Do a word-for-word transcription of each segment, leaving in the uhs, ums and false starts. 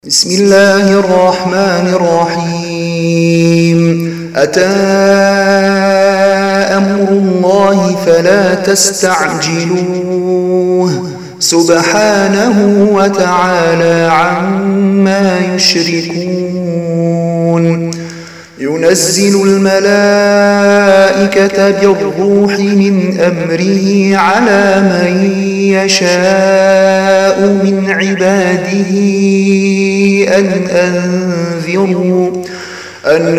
بسم الله الرحمن الرحيم. أتى أمر الله فلا تستعجلوه سبحانه وتعالى عما يشركون. ينزل الملائكة بالروح من أمره على من يشاء من عباده أن أنذروا أن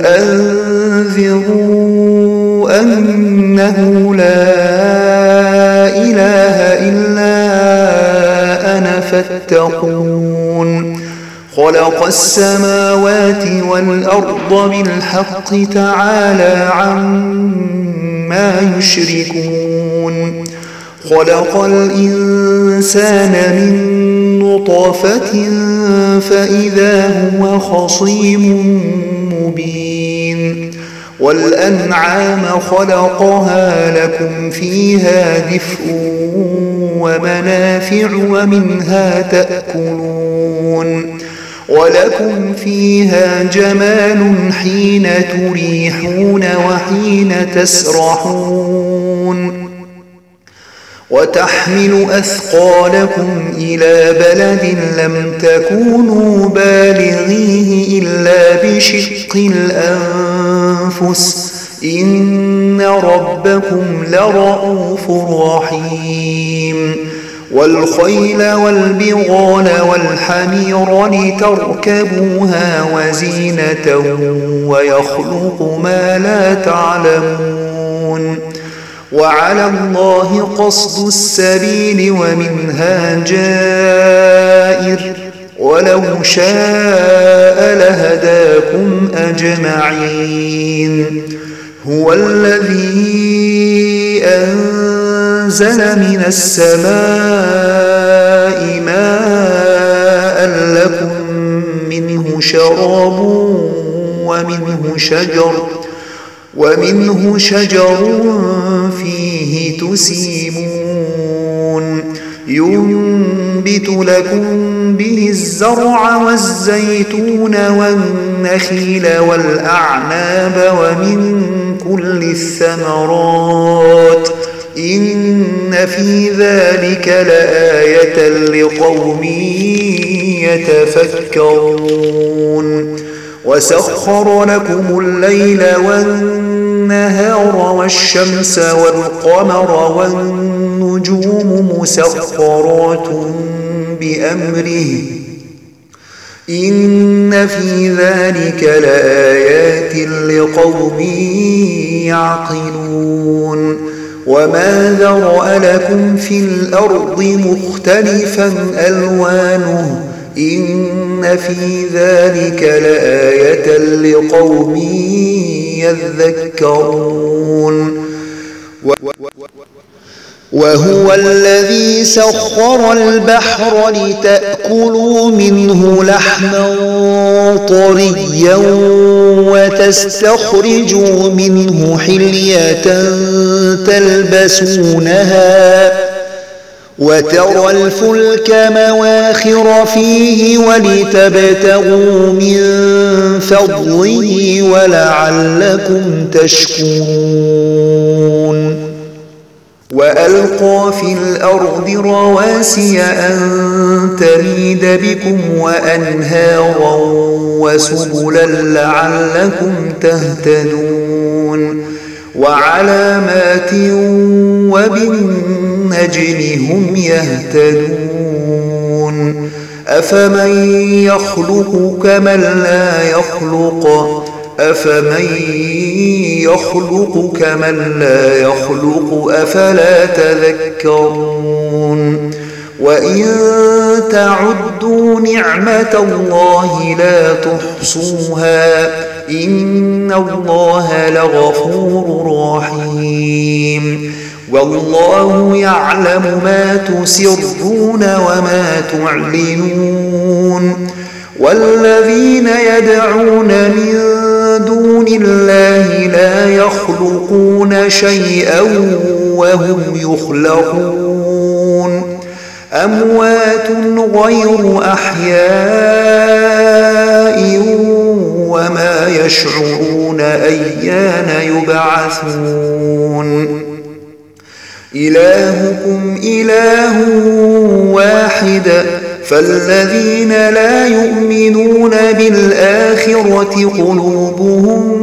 أنذروا أنه لا إله إلا أنا فاتقون. خلق السماوات والأرض بالحق تعالى عما يشركون. خلق الإنسان من نطفة فإذا هو خصيم مبين. والأنعام خلقها لكم فيها دفء ومنافع ومنها تأكلون. ولكم فيها جمال حين تريحون وحين تسرحون. وتحمل أثقالكم إلى بلد لم تكونوا بالغيه إلا بشق الأنفس إن ربكم لرؤوف رحيم. والخيل والبغال والحمير لتركبوها وزينة ويخلق ما لا تعلمون. وعلى الله قصد السبيل ومنها جائر ولو شاء لهداكم أجمعين. هو الذي أنزل من السماء ماء لكم منه شراب ومنه شجر ومنه شجر فيه تسيمون. ينبت لكم به الزرع والزيتون والنخيل والأعناب ومن كل الثمرات إن في ذلك لآية لقوم يتفكرون. وسخر لكم الليل والنهار والشمس والقمر والنجوم مسخرات بأمره إن في ذلك لآيات لقوم يعقلون. وما ذرأ لكم في الأرض مختلفا ألوانه إن في ذلك لآية لقوم يذكرون. وهو الذي سخر البحر لتأكلوا منه لحما طريا وتستخرجوا منه حلية تلبسونها وترى الفلك مواخر فيه ولتبتغوا من فضله ولعلكم تشكرون. وألقى في الأرض رواسي أن تميد بكم وأنهارا وسبلا لعلكم تهتدون. وعلامات وبالنجم هم يهتدون. أفمن يخلق كمن لا يخلق أفمن يخلق كمن لا يخلق أفلا تذكرون. وإن تعدوا نعمة الله لا تحصوها إن الله لغفور رحيم. والله يعلم ما تسرون وما تعلنون. والذين يدعون من دون الله لا يخلقون شيئا وهم يخلقون. أموات غير أحياء وما يشعرون أيان يبعثون إلهكم إله واحد فالذين لا يؤمنون بالآخرة قلوبهم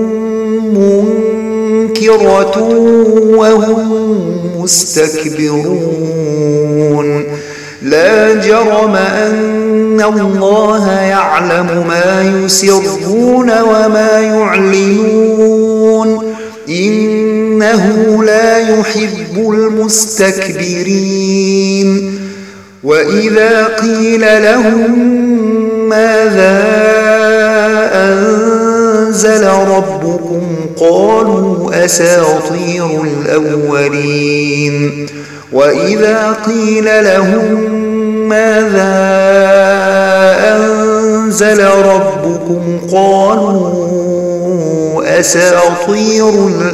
منكرة وهم مستكبرون لا جرم أن الله يعلم ما يسرون وما يعلنون إنه لا يحب المستكبرين وإذا قيل لهم ماذا أنزل ربكم قالوا أساطير الأولين وإذا قيل لهم ماذا أنزل ربكم قالوا أساطير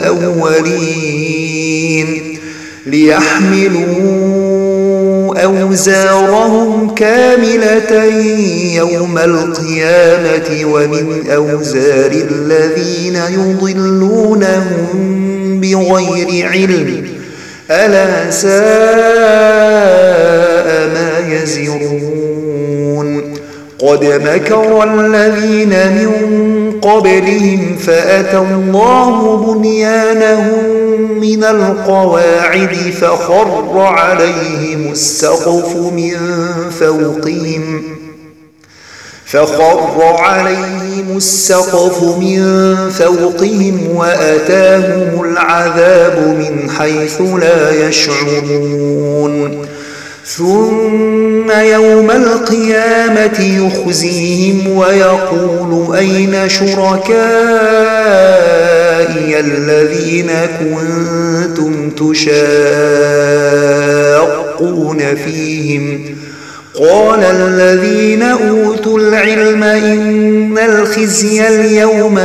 الأولين ليحملوا أوزارهم كاملة يوم القيامة ومن أوزار الذين يضلونهم بغير علم ألا ساء ما يزرون قد مكر الذين من قبلهم فأتى الله بنيانهم من القواعد فخر عليهم السقف من فوقهم فخر عليهم السقف من فوقهم وأتاهم العذاب من حيث لا يشعرون ثم يوم القيامة يخزيهم ويقول أين شركائي الذين كنتم تشاقون فيهم قال الذين أوتوا العلم إن الخزي اليوم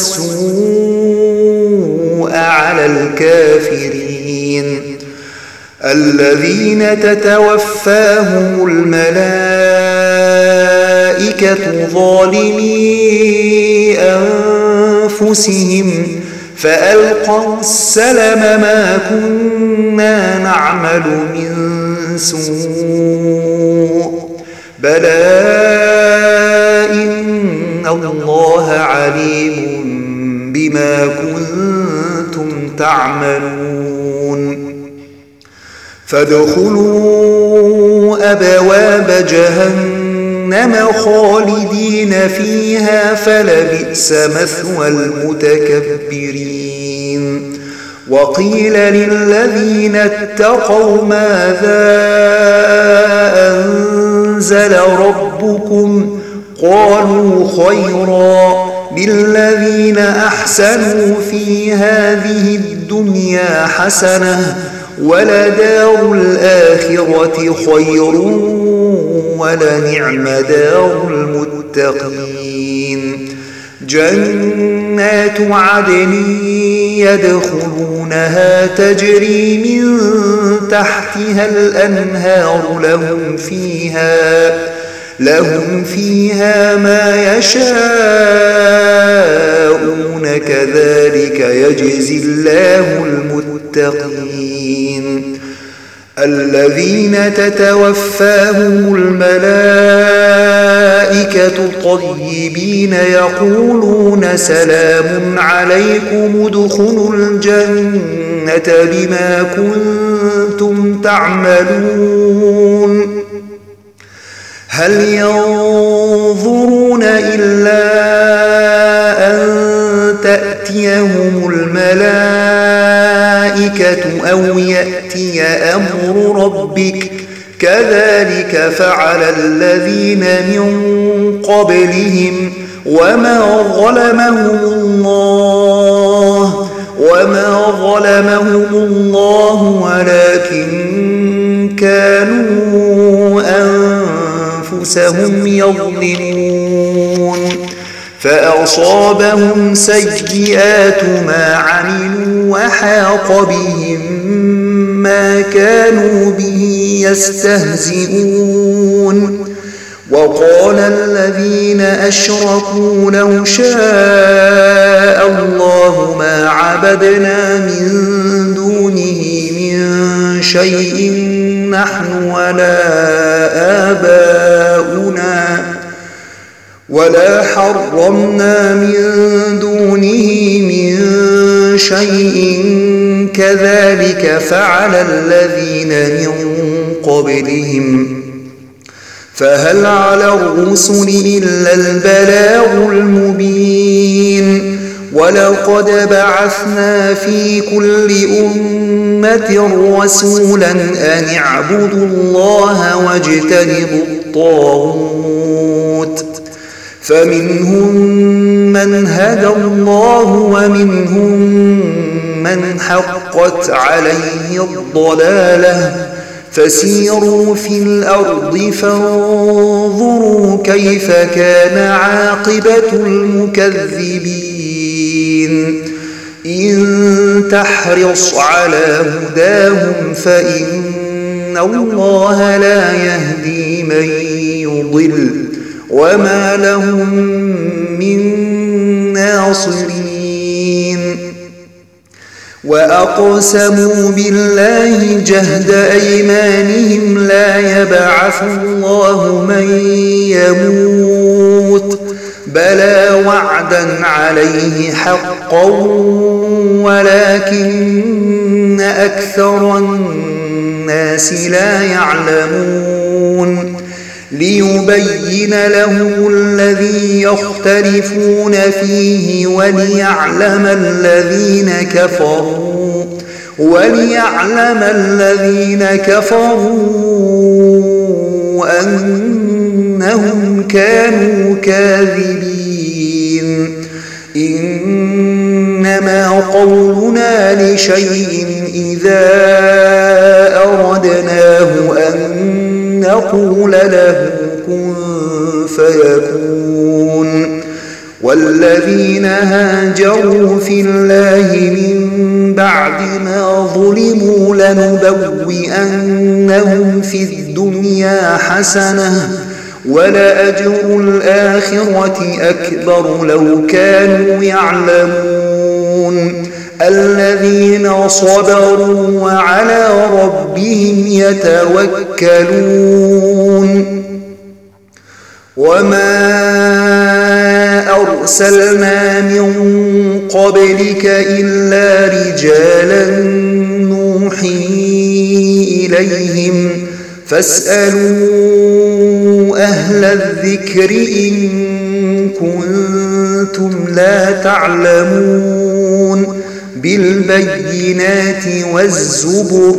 والسوء على الكافرين الذين تتوفاهم الملائكة ظالمي أنفسهم فألقوا السلم ما كنا نعمل من سوء بلى إن الله عليم بما كنتم تعملون فادخلوا أبواب جهنم خالدين فيها فلبئس مثوى المتكبرين وقيل للذين اتقوا ماذا أنزل ربكم قالوا خيرا للذين أحسنوا في هذه الدنيا حسنة ولدار الآخرة خير ولنعم دار المتقين جنات عدن يدخلونها تجري من تحتها الأنهار لهم فيها لهم فيها ما يشاءون كذلك يجزي الله المتقين الذين تتوفاهم الملائكة طيبين يقولون سلام عليكم ادخلوا الجنة بما كنتم تعملون هل ينظرون إلا أن تأتيهم الملائكة أو يأتي أمر ربك كذلك فعل الذين من قبلهم وما ظلمهم الله وما ظلمهم الله ولكن كانوا أنفسهم يظلمون فأصابهم سيئات ما عملوا وحاق بهم ما كانوا به يستهزئون وقال الذين أشركوا لو شاء الله ما عبدنا من دونه من شيء نحن ولا آباؤنا ولا حرمنا من دونه من شيء كذلك فعل الذين من قبلهم فهل على الرسل إلا البلاغ المبين ولقد بعثنا في كل أمة رسولا أن اعبدوا الله واجتنبوا الطاغوت فمنهم من هدى الله ومنهم من حقت عليه الضلالة فسيروا في الأرض فانظروا كيف كان عاقبة المكذبين إن تحرص على هداهم فإن الله لا يهدي من يضل وما لهم من ناصرين وأقسموا بالله جهد أيمانهم لا يبعث الله من يموت بلى وعدا عليه حقا ولكن أكثر الناس لا يعلمون ليبين لهم الذي يختلفون فيه وليعلم الذين كفروا وليعلم الذين كفروا أنهم كانوا كاذبين إنما قولنا لشيء إذا أردناه أن نقول له كن فيكون والذين هاجروا في الله من بعد ما ظلموا لنبوئنهم في الدنيا حسنة ولأجر الآخرة أكبر لو كانوا يعلمون الذين صبروا وعلى ربهم يتوكلون وما أرسلنا من قبلك إلا رجالا نوحي إليهم فاسألوا أهل الذكر إن كنتم لا تعلمون بالبينات والزبر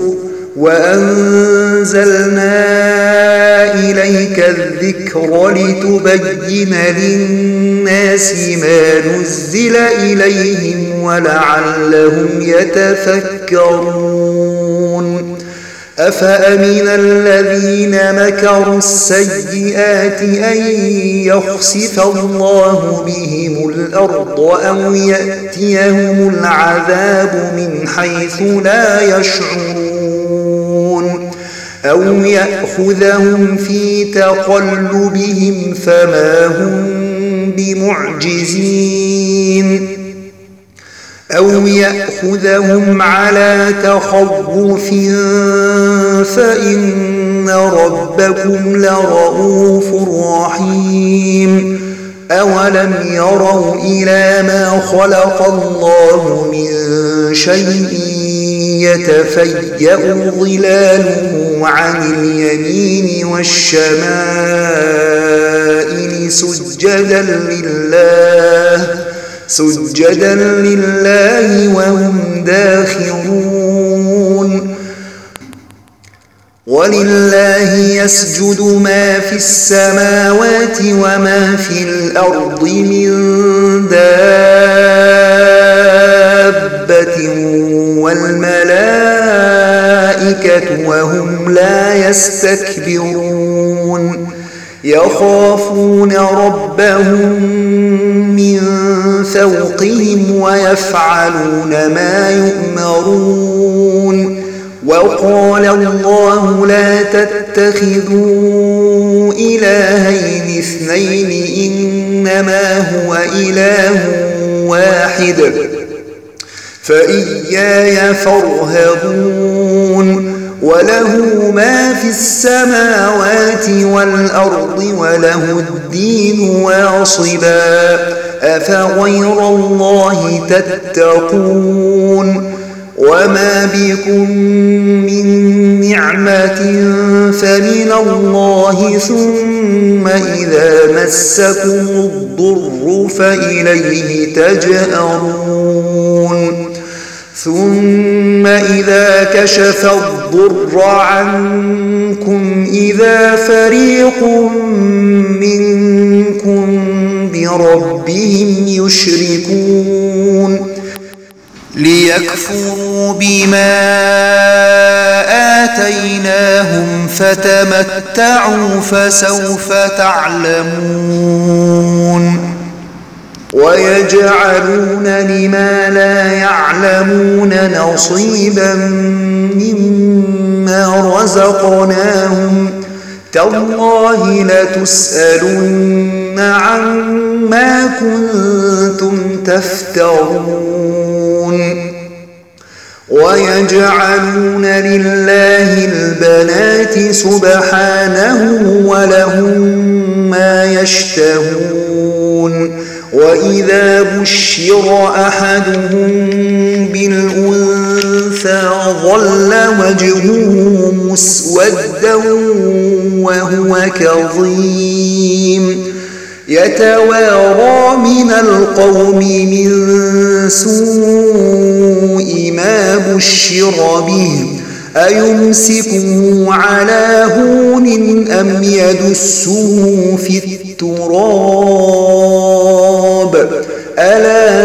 وأنزلنا إليك الذكر لتبين للناس ما نزل إليهم ولعلهم يتفكرون أفأمن الذين مكروا السيئات أن يخسف الله بهم الأرض أو يأتيهم العذاب من حيث لا يشعرون أو يأخذهم في تقلبهم فما هم بمعجزين أو يأخذهم على تخوف فإن ربكم لرؤوف رحيم أولم يروا إلى ما خلق الله من شيء يتفيأ ظلاله عن اليمين والشمائل سجدا لله سجدا لله وهم داخرون ولله يسجد ما في السماوات وما في الأرض من دابة والملائكة وهم لا يستكبرون يخافون ربهم من فوقهم ويفعلون ما يؤمرون وقال الله لا تتخذوا إلهين اثنين إنما هو إله واحد فإياي فارهبون وله ما في السماوات والأرض وله الدين واصبا أفغير الله تتقون وما بكم من نعمة فمن الله ثم إذا مسكم الضر فإليه تجأرون ثم إذا كشف الضر عنكم إذا فريق منكم بربهم يشركون ليكفروا بما آتيناهم فتمتعوا فسوف تعلمون ويجعلون لما لا يعلمون نصيبا مما رزقناهم تالله لتسألن عما كنتم تفترون ويجعلون لله البنات سبحانه ولهم ما يشتهون وإذا بشر أحدهم بالأنثى ظل وجهه مسودا وهو كظيم يتوارى من القوم من سوء ما بشر به أيمسكه على هون أم يدسه في التراب ألا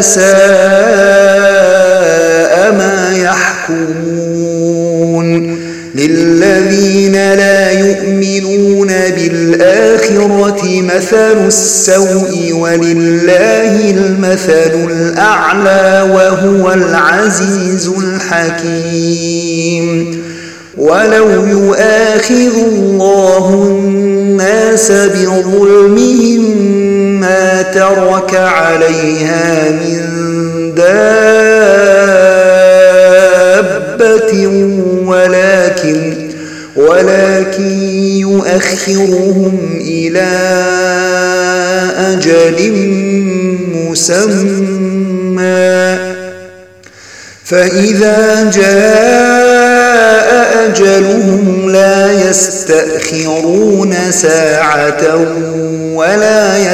ساء ما يحكمون للذين لا يؤمنون بالآخرة مثل السوء ولله المثل الأعلى وهو العزيز الحكيم ولو يؤاخذ الله الناس بظلمهم ما ترك عليها من دابة ولكن ولكن يؤخرهم إلى أجل مسمى فإذا جاء أجلهم لا يستأخرون ساعة ولا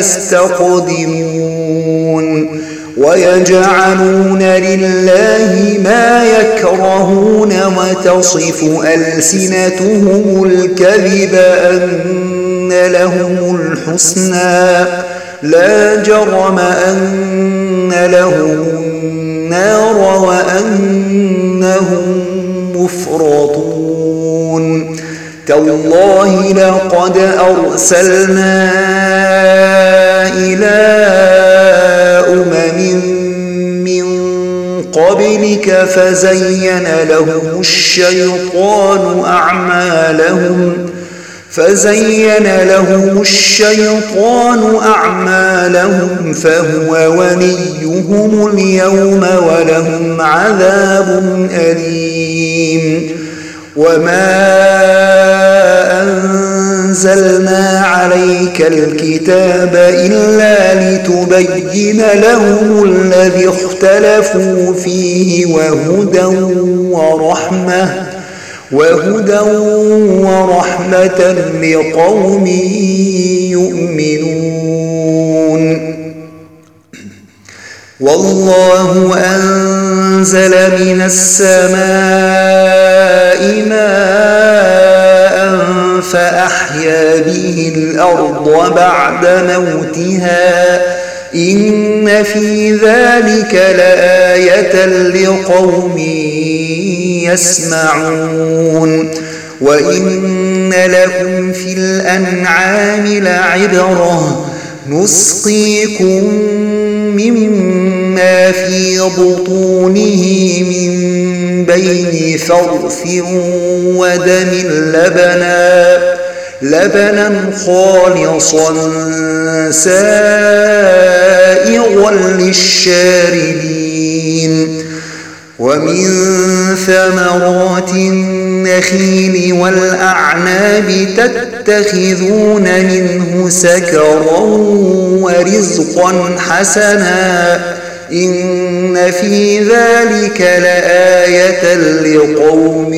يستقدمون ويجعلون لله ما يكرهون وتصف ألسنتهم الكذب أن لهم الحسنى لا جرم أن لهم النار وأنهم مفرطون تالله لقد أرسلنا إلى أمم من قبلك فزين لهم الشيطان أعمالهم فزين لهم الشيطان أعمالهم فهو وليهم اليوم ولهم عذاب أليم وما أنزلنا عليك الكتاب إلا لتبين لهم الذي اختلفوا فيه وهدى ورحمة وهدى ورحمة لقوم يؤمنون والله أنزل من السماء ماء فأحيا به الأرض بعد موتها إن في ذلك لآية لقوم يسمعون وإن لكم في الأنعام لعبرة نسقيكم مما في بطونه من بين فرث ودم لبنا لبنا خالصا سائغا للشاربين ومن ثمرات النخيل والأعناب تتخذون منه سكرا ورزقا حسنا إن في ذلك لآية لقوم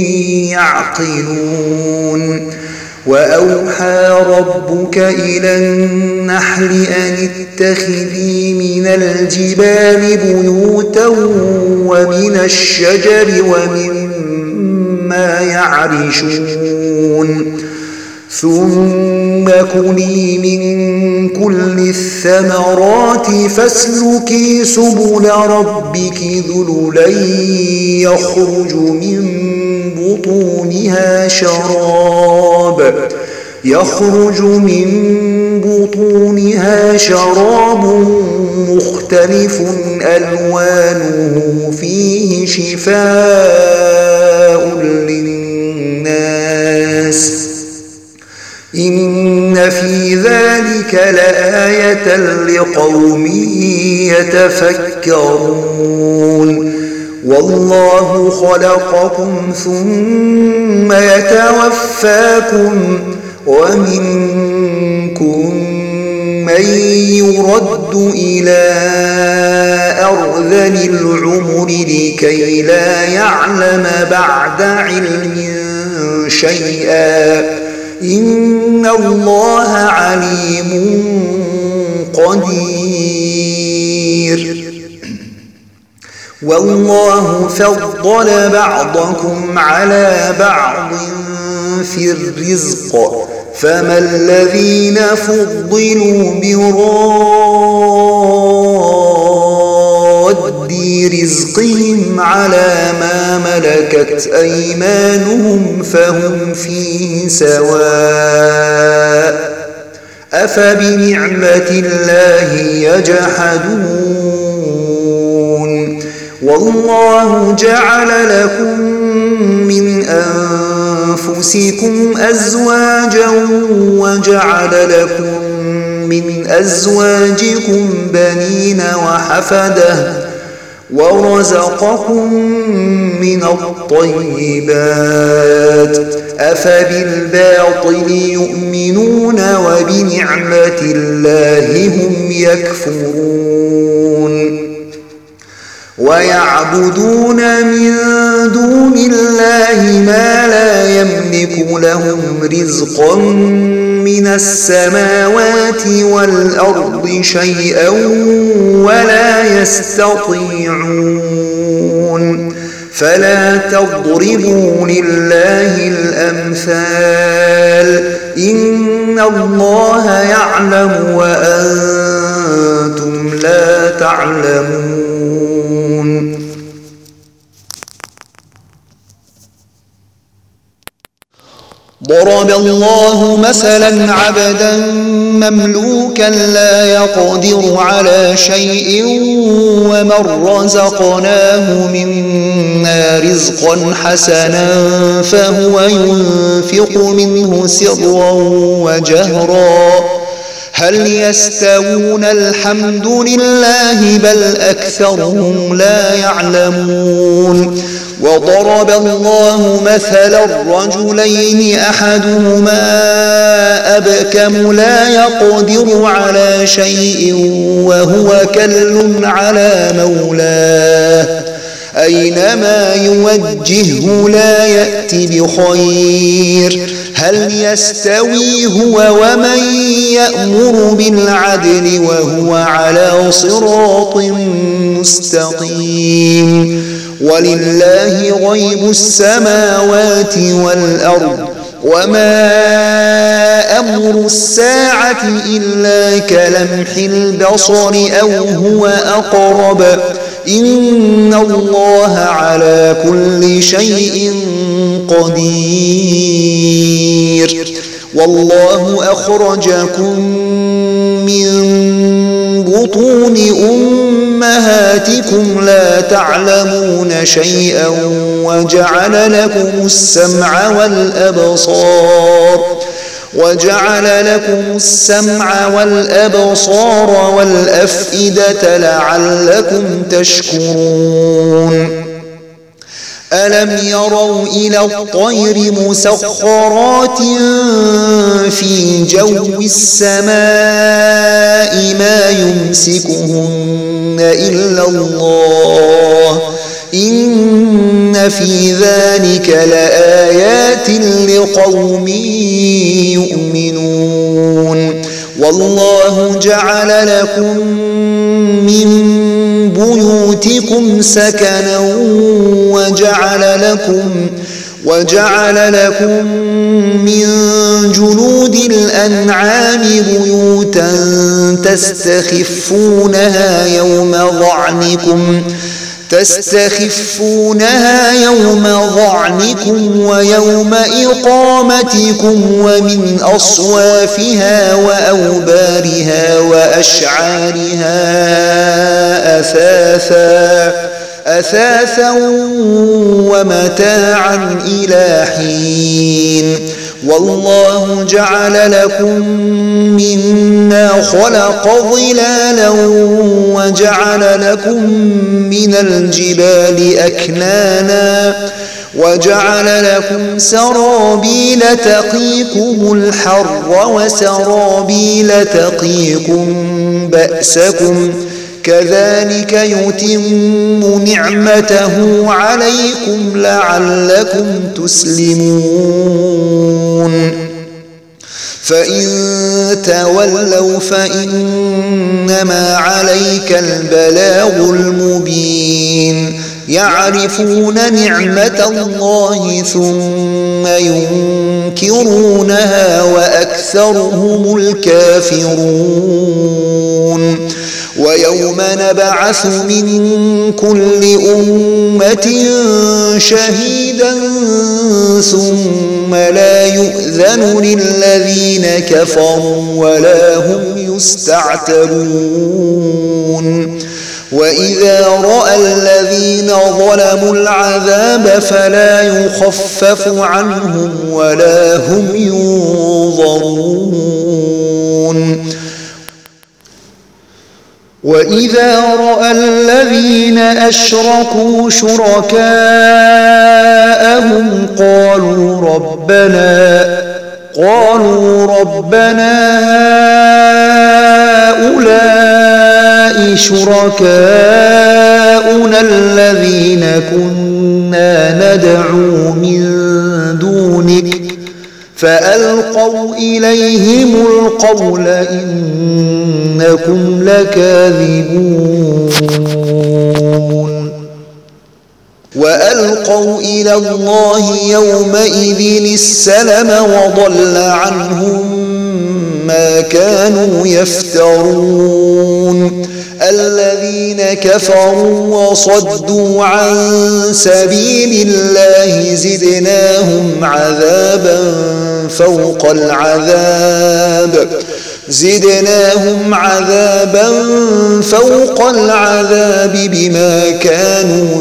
يعقلون وأوحى ربك إلى النحل أن اتخذي من الجبال بيوتا ومن الشجر ومما يعرشون ثم كلي من كل الثمرات فاسلكي سبل ربك ذللا يخرج من بطونها شراب يخرج من بطونها شراب مختلف ألوانه فيه شفاء للناس إن في ذلك لآية لقوم يتفكرون والله خلقكم ثم يتوفاكم ومنكم من يرد إلى أرذل العمر لكي لا يعلم بعد علم شيئا إن الله عليم قدير والله فضل بعضكم على بعض في الرزق فما الذين فضلوا براد رزقهم على ما ملكت أيمانهم فهم فيه سواء أفبنعمة الله يجحدون والله جعل لكم من أنفسكم أزواجا وجعل لكم من أزواجكم بنين وحفدة ورزقكم من الطيبات أفبالباطل يؤمنون وبنعمة الله هم يكفرون ويعبدون من دون الله ما لا يملك لهم رزقا من السماوات والأرض شيئا ولا يستطيعون فلا تضربوا لله الأمثال إن الله يعلم وأنتم لا تعلمون ضرب الله مثلا عبدا مملوكا لا يقدر على شيء ومن رزقناه منا رزقا حسنا فهو ينفق منه سرا وجهرا هل يستوون الحمد لله بل أكثرهم لا يعلمون وضرب الله مثلا الرجلين أحدهما أبكم لا يقدر على شيء وهو كل على مولاه أينما يوجهه لا يأتي بخير هل يستوي هو ومن يأمر بالعدل وهو على صراط مستقيم ولله غيب السماوات والأرض وما أمر الساعة إلا كلمح البصر أو هو أقرب إن الله على كل شيء قدير والله أخرجكم من بطون أمهاتكم لا تعلمون شيئا وجعل لكم السمع والأبصار وجعل لكم السمع والأبصار والأفئدة لعلكم تشكرون ألم يروا إلى الطير مسخرات في جو السماء ما يمسكهن إلا الله إن في ذلك لآيات لقوم يؤمنون والله جعل لكم من بيوتكم سكنا وجعل لكم وجعل لكم من جلود الأنعام بيوتا تستخفونها يوم ظعنكم تستخفونها يوم ظعنكم ويوم إقامتكم ومن أصوافها وأوبارها وأشعارها أثاثا أثاثا ومتاعا إلى حين والله جعل لكم مما خلق ظلالا وجعل لكم من الجبال أكنانا وجعل لكم سرابيل تقيكم الحر وسرابيل تقيكم بأسكم كذلك يتم نعمته عليكم لعلكم تسلمون فإن تولوا فإنما عليك البلاغ المبين يعرفون نعمة الله ثم ينكرونها وأكثرهم الكافرون ويوم نبعث من كل أمة شهيدا ثم لا يؤذن للذين كفروا ولا هم يستعتبون وإذا رأى الذين ظلموا العذاب فلا يخفف عنهم ولا هم ينظرون وإذا رأى الذين أشركوا شركاءهم قالوا ربنا قالوا ربنا هؤلاء شركاؤنا الذين كنا ندعو من دونك فألقوا إليهم القول إنكم لكاذبون وألقوا إلى الله يومئذ السلم وضل عنهم ما كانوا يفترون الذين كفروا وصدوا عن سبيل الله زدناهم عذابا فوق العذاب زدناهم عذابا فوق العذاب بما كانوا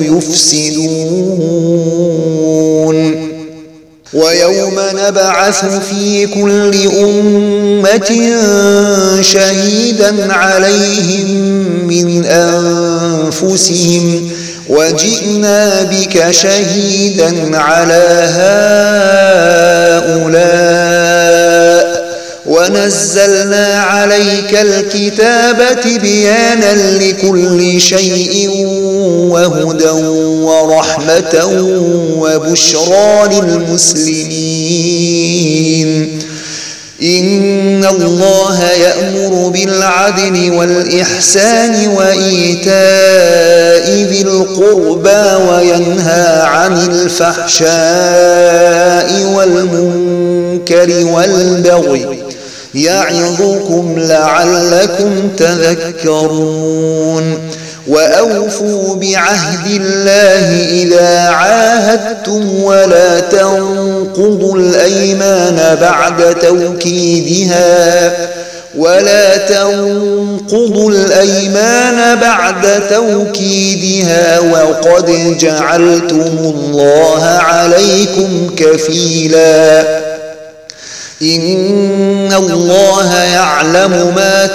يفسدون ويوم نبعث في كل أمة شهيدا عليهم من أنفسهم وجئنا بك شهيدا على هؤلاء ونزلنا عليك الكتاب تبيانا لكل شيء وهدى ورحمة وبشرى للمسلمين إن الله يأمر بالعدل والإحسان وإيتاء ذي القربى وينهى عن الفحشاء والمنكر والبغي يعظكم لعلكم تذكرون وأوفوا بعهد الله إذا عاهدتم ولا تنقضوا الأيمان بعد توكيدها ولا تنقضوا الأيمان بعد توكيدها وقد جعلتم الله عليكم كفيلا إن الله يعلم ما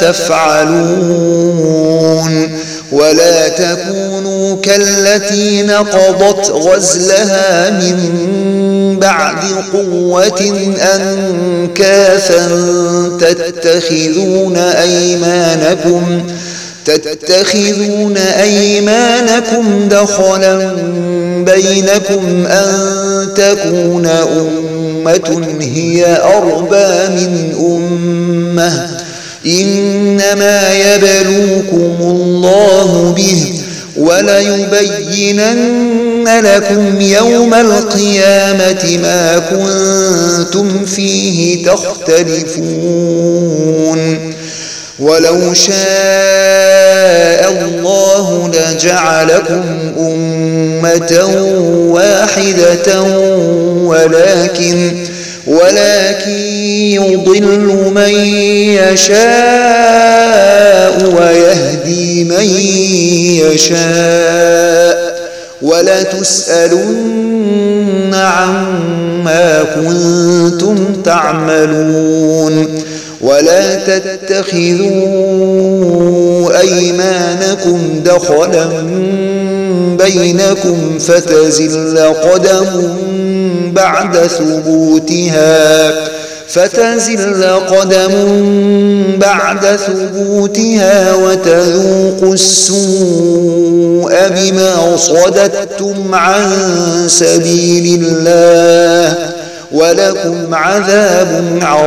تفعلون ولا تكونوا كالتي نقضت غزلها من بعد قوة أنكاثا تتخذون أيمانكم تتخذون أيمانكم دخلا بينكم أن تكون أمة هي أربى من أمة إنما يبلوكم الله به وليبينن لكم يوم القيامة ما كنتم فيه تختلفون ولو شاء الله لجعلكم أمة واحدة ولكن ولكن يضل من يشاء ويهدي من يشاء ولتسألن عما كنتم تعملون ولا تتخذوا أيمانكم دخلا بينكم فتزل قدم بعد ثبوتها فتزل قدم بعد ثبوتها وتذوقوا السوء بما صددتم عن سبيل الله ولكم عذاب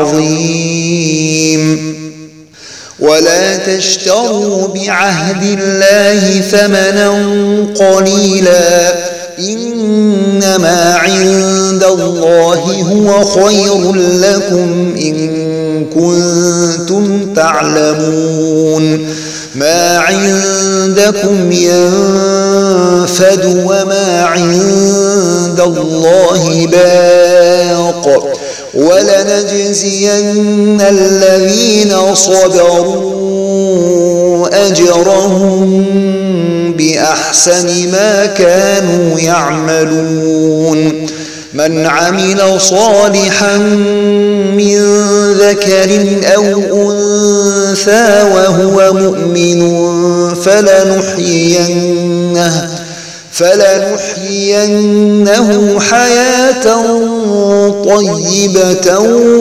عظيم ولا تشتروا بعهد الله ثمنا قليلا إنما عند الله هو خير لكم إن كنتم تعلمون ما عندكم ينفد وما عند الله باق ولنجزين الذين صبروا أجرهم بأحسن ما كانوا يعملون من عمل صالحا من ذكر أو أنثى وهو مؤمن فلنحيينه فلنحيينه حياة طيبة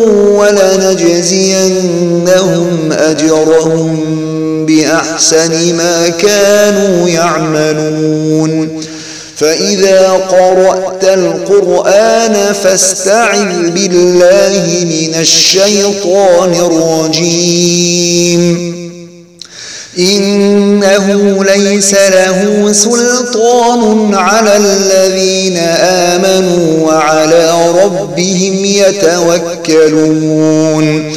ولنجزينهم أجرهم بأحسن ما كانوا يعملون فإذا قرأت القرآن فاستعذ بالله من الشيطان الرجيم إنه ليس له سلطان على الذين آمنوا وعلى ربهم يتوكلون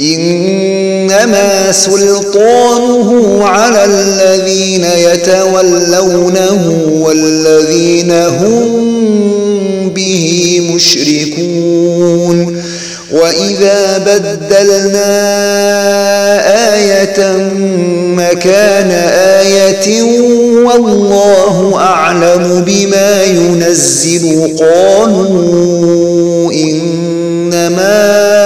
إنما سلطانه على الذين يتولونه والذين هم به مشركون وإذا بدلنا آية مكان آية والله أعلم بما ينزل قالوا إنما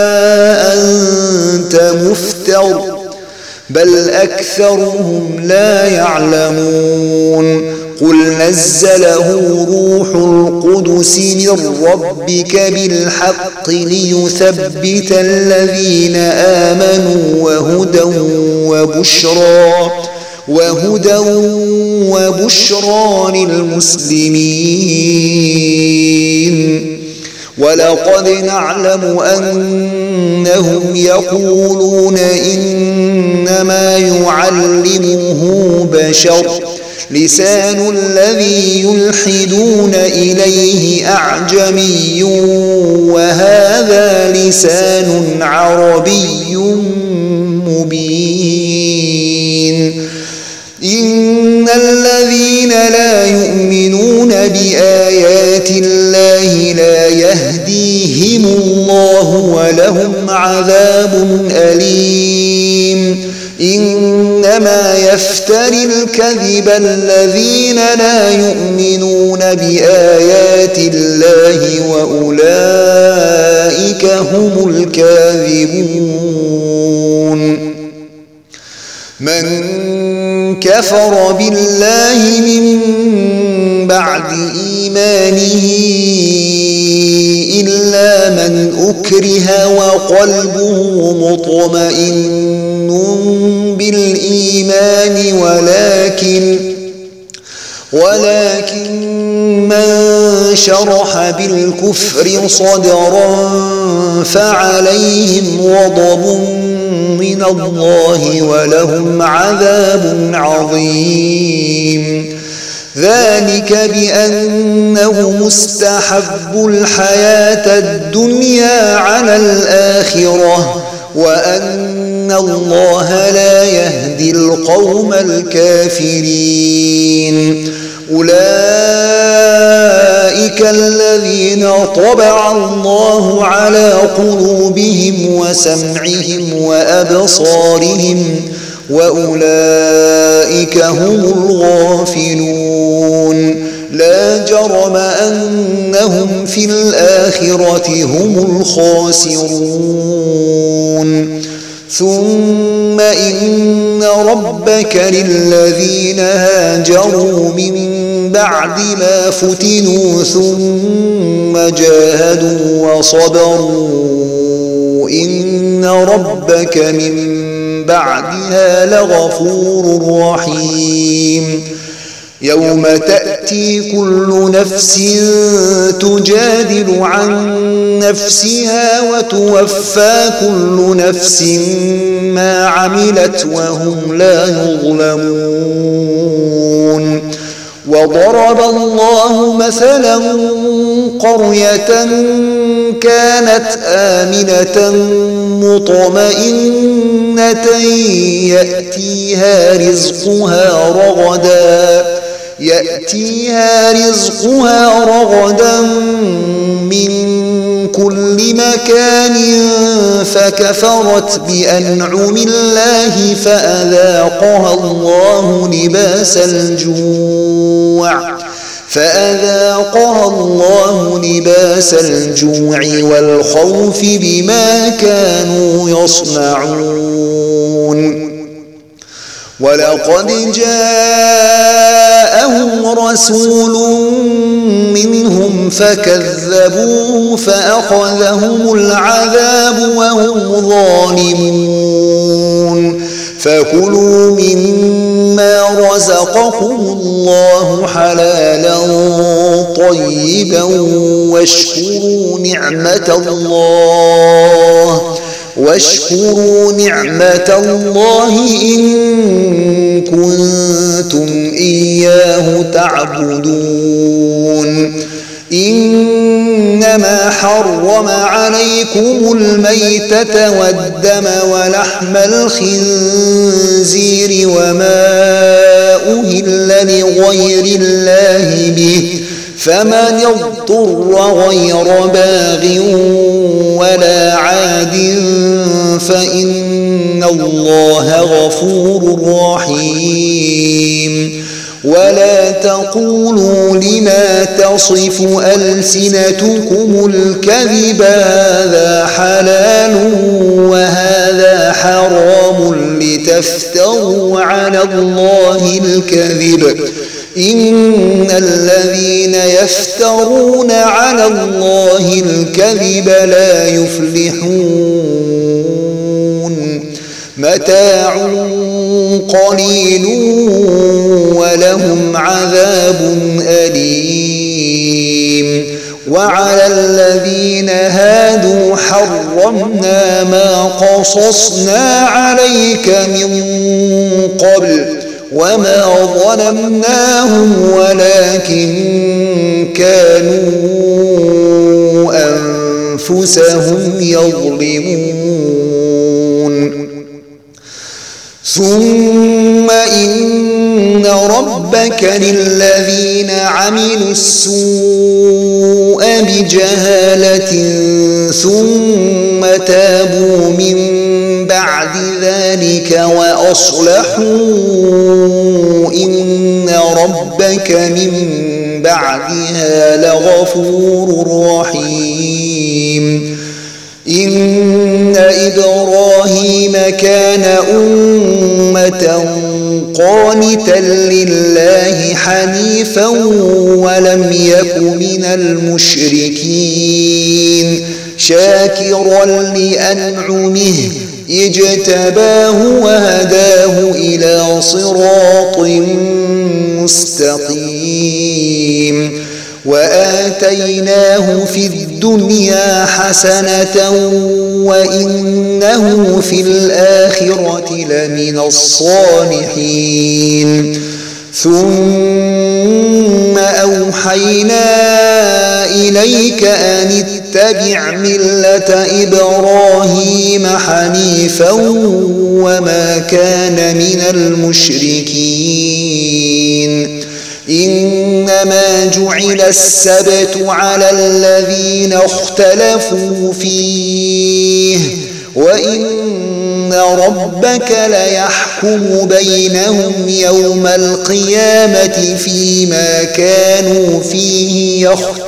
أنت مفتر بل أكثرهم لا يعلمون قل نزله روح القدس من ربك بالحق ليثبت الذين آمنوا وهدى وبشرى وهدى وبشرى للمسلمين ولقد نعلم أنهم يقولون إنما يعلمه بشر لسان الذي يلحدون إليه أعجمي وهذا لسان عربي مبين إن الذين لا يؤمنون بآيات الله لا يهديهم الله ولهم ولهم عذاب أليم إنما يفتري الكذب الذين لا يؤمنون بآيات الله وأولئك هم الكاذبون من كفر بالله من بعد إيمانه إلا من أكره وقلبه مطمئن بالإيمان ولكن ولكن من شرح بالكفر صدرا فعليهم غضب من الله ولهم عذاب عظيم ذلك بأنه مستحب الحياة الدنيا على الآخرة وأن الله لا يهدي القوم الكافرين أولئك الذين طبع الله على قلوبهم وسمعهم وأبصارهم وأولئك هم الغافلون لا جرم أنهم في الآخرة هم الخاسرون ثم إن ربك للذين هاجروا من بعد ما فتنوا ثم جاهدوا وصبروا إن ربك من بعدها لغفور رحيم يوم تأتي كل نفس تجادل عن نفسها وتوفى كل نفس ما عملت وهم لا يظلمون وضرب الله مثلا قرية كانت آمنة مطمئنة يأتيها رزقها رغدا يأتيها رزقها رغدا من كل مكان فكفرت بأنعم الله فأذاقها الله لباس الجوع فأذاقها الله لباس الجوع والخوف بما كانوا يصنعون ولقد جاءهم رسول منهم فكذبوه فأخذهم العذاب وهم ظالمون فكلوا مما رزقكم الله حلالا طيبا واشكروا نعمة الله واشكروا نعمة الله إن كنتم إياه تعبدون إنما حرم عليكم الميتة والدم ولحم الخنزير وما أهل لغير الله به فمن اضطر غير باغ ولا عاد فإن الله غفور رحيم ولا تقولوا لما تصف ألسنتكم الكذب هذا حلال وهذا حرام لتفتروا على الله الكذب إن الذين يفترون على الله الكذب لا يفلحون متاع قليل ولهم عذاب أليم وعلى الذين هادوا حرمنا ما قصصنا عليك من قبل وما ظلمناهم ولكن كانوا أنفسهم يظلمون ثم إن ربك للذين عملوا السوء بجهالة ثم تابوا وأصلحوا إن ربك من بعدها لغفور رحيم إن إبراهيم كان أمة قانتا لله حنيفا ولم يك من المشركين شاكرا لأنعمه اجتباه وهداه إلى صراط مستقيم وآتيناه في الدنيا حسنة وإنه في الآخرة لمن الصالحين ثم أوحينا إليك أن اتبع ملة إبراهيم حنيفا وما كان من المشركين إنما جعل السبت على الذين اختلفوا فيه وإن ربك ليحكم بينهم يوم القيامة فيما كانوا فيه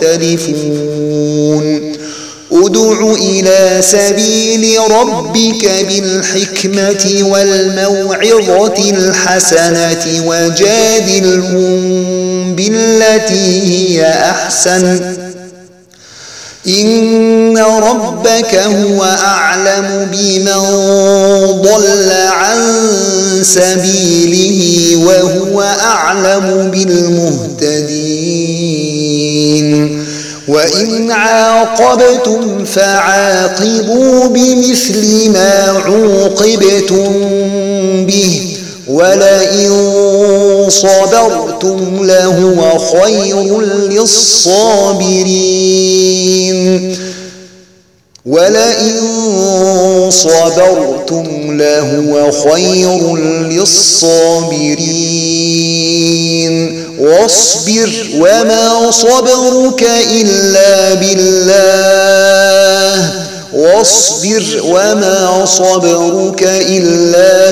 يختلفون ادع إلى سبيل ربك بالحكمة والموعظة الحسنة وجادلهم بالتي هي أحسن إن ربك هو أعلم بمن ضل عن سبيله وهو أعلم بالمهتدين وإن عاقبتم فعاقبوا بمثل ما عوقبتم به ولئن صبرتم لهو خير للصابرين ولئن صبرتم لهو خير للصابرين واصبر وما صبرك إلا بالله واصبر وما صبرك إلا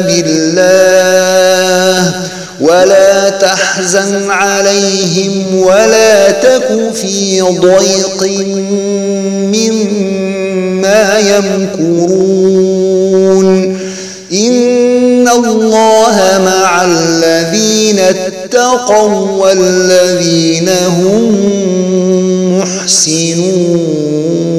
بالله ولا تحزن عليهم ولا تك في ضيق مما يمكرون إن الله مع الذين اتقوا والذين هم محسنون